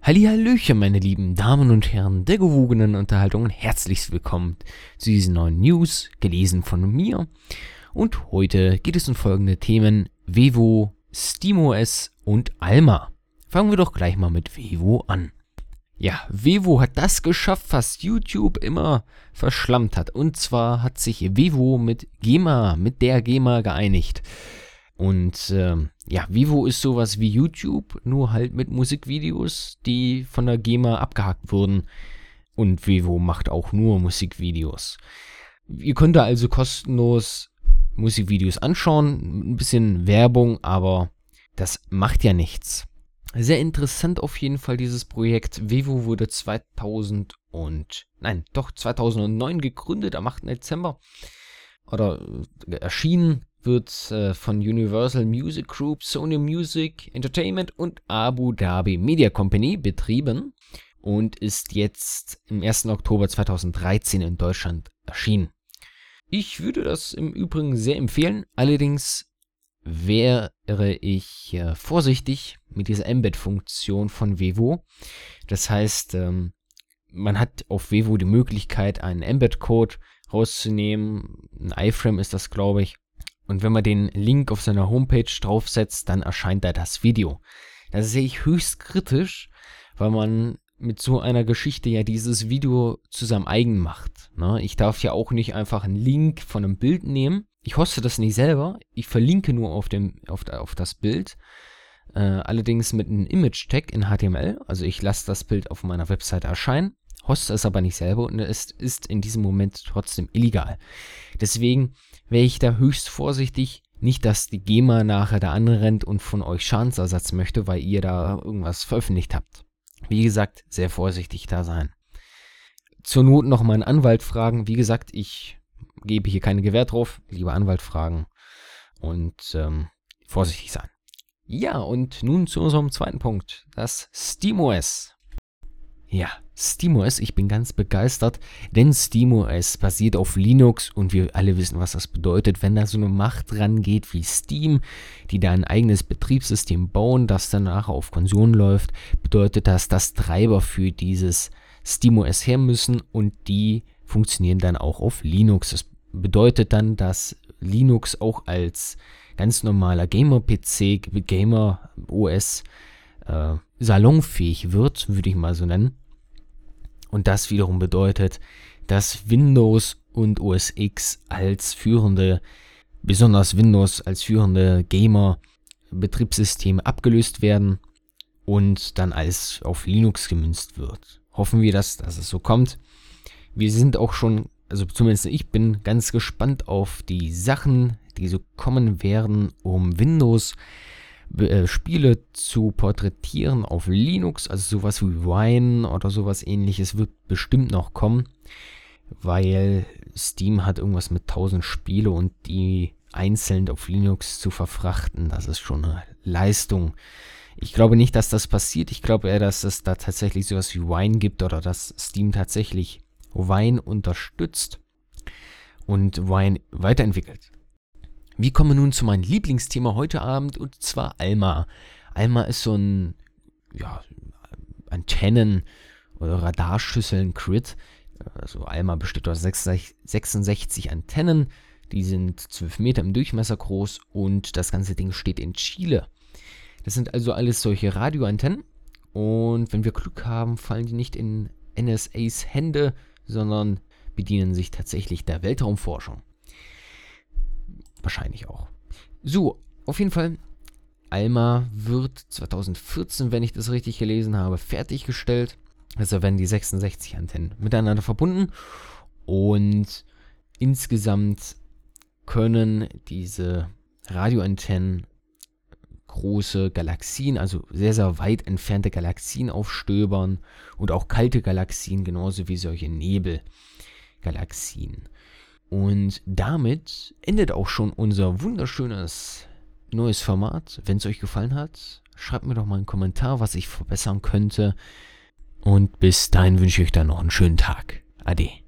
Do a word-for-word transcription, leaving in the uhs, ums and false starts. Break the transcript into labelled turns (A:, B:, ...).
A: Hallihallöchen, meine lieben Damen und Herren der gewogenen Unterhaltung und herzlich willkommen zu diesen neuen News, gelesen von mir. Und heute geht es um folgende Themen: Vevo, SteamOS und Alma. Fangen wir doch gleich mal mit Vevo an. Ja, Vevo hat das geschafft, was YouTube immer verschlammt hat. Und zwar hat sich Vevo mit GEMA, mit der GEMA geeinigt. Und ähm, ja, Vevo ist sowas wie YouTube, nur halt mit Musikvideos, die von der GEMA abgehakt wurden. Und Vevo macht auch nur Musikvideos. Ihr könnt da also kostenlos Musikvideos anschauen, ein bisschen Werbung, aber das macht ja nichts. Sehr interessant auf jeden Fall dieses Projekt. Vevo wurde zweitausend und, nein, doch zweitausendneun gegründet, am achten Dezember. Oder äh, erschienen. Wird äh, von Universal Music Group, Sony Music Entertainment und Abu Dhabi Media Company betrieben und ist jetzt im ersten Oktober zweitausenddreizehn in Deutschland erschienen. Ich würde das im Übrigen sehr empfehlen, allerdings wäre ich äh, vorsichtig mit dieser Embed-Funktion von Vevo. Das heißt, ähm, man hat auf Vevo die Möglichkeit, einen Embed-Code rauszunehmen. Ein iFrame ist das, glaube ich. Und wenn man den Link auf seiner Homepage draufsetzt, dann erscheint da das Video. Das sehe ich höchst kritisch, weil man mit so einer Geschichte ja dieses Video zu seinem eigen macht. Ne? Ich darf ja auch nicht einfach einen Link von einem Bild nehmen. Ich hoste das nicht selber. Ich verlinke nur auf, dem, auf, auf das Bild. Äh, allerdings mit einem Image-Tag in H T M L. Also ich lasse das Bild auf meiner Webseite erscheinen, hoste es aber nicht selber und es ist in diesem Moment trotzdem illegal. Deswegen wäre ich da höchst vorsichtig, nicht, dass die GEMA nachher da anrennt und von euch Schadensersatz möchte, weil ihr da irgendwas veröffentlicht habt. Wie gesagt, sehr vorsichtig da sein. Zur Not noch mal einen Anwalt fragen. Wie gesagt, ich gebe hier keine Gewähr drauf. Lieber Anwalt fragen und ähm, vorsichtig sein. Ja, und nun zu unserem zweiten Punkt, das SteamOS. Ja, SteamOS, ich bin ganz begeistert, denn SteamOS basiert auf Linux und wir alle wissen, was das bedeutet, wenn da so eine Macht rangeht wie Steam, die da ein eigenes Betriebssystem bauen, das danach auf Konsolen läuft, bedeutet das, dass Treiber für dieses SteamOS her müssen und die funktionieren dann auch auf Linux. Das bedeutet dann, dass Linux auch als ganz normaler Gamer-P C, Gamer-O S äh, salonfähig wird, würde ich mal so nennen. Und das wiederum bedeutet, dass Windows und O S X als führende, besonders Windows als führende Gamer-Betriebssysteme abgelöst werden und dann alles auf Linux gemünzt wird. Hoffen wir, dass, dass es so kommt. Wir sind auch schon, also zumindest ich bin ganz gespannt auf die Sachen, die so kommen werden, um Windows Spiele zu porträtieren auf Linux, also sowas wie Wine oder sowas ähnliches wird bestimmt noch kommen, weil Steam hat irgendwas mit tausend Spiele und die einzeln auf Linux zu verfrachten, das ist schon eine Leistung. Ich glaube nicht, dass das passiert, ich glaube eher, dass es da tatsächlich sowas wie Wine gibt oder dass Steam tatsächlich Wine unterstützt und Wine weiterentwickelt. Wir kommen nun zu meinem Lieblingsthema heute Abend und zwar Alma. Alma ist so ein ja, Antennen- oder Radarschüsseln-Grid. Also Alma besteht aus sechsundsechzig Antennen, die sind zwölf Meter im Durchmesser groß und das ganze Ding steht in Chile. Das sind also alles solche Radioantennen und wenn wir Glück haben, fallen die nicht in N S As Hände, sondern bedienen sich tatsächlich der Weltraumforschung. Wahrscheinlich auch. So, auf jeden Fall, Alma wird zweitausendvierzehn, wenn ich das richtig gelesen habe, fertiggestellt. Also werden die sechsundsechzig Antennen miteinander verbunden und insgesamt können diese Radioantennen große Galaxien, also sehr, sehr weit entfernte Galaxien aufstöbern und auch kalte Galaxien, genauso wie solche Nebelgalaxien. Und damit endet auch schon unser wunderschönes neues Format. Wenn es euch gefallen hat, schreibt mir doch mal einen Kommentar, was ich verbessern könnte. Und bis dahin wünsche ich euch dann noch einen schönen Tag. Ade.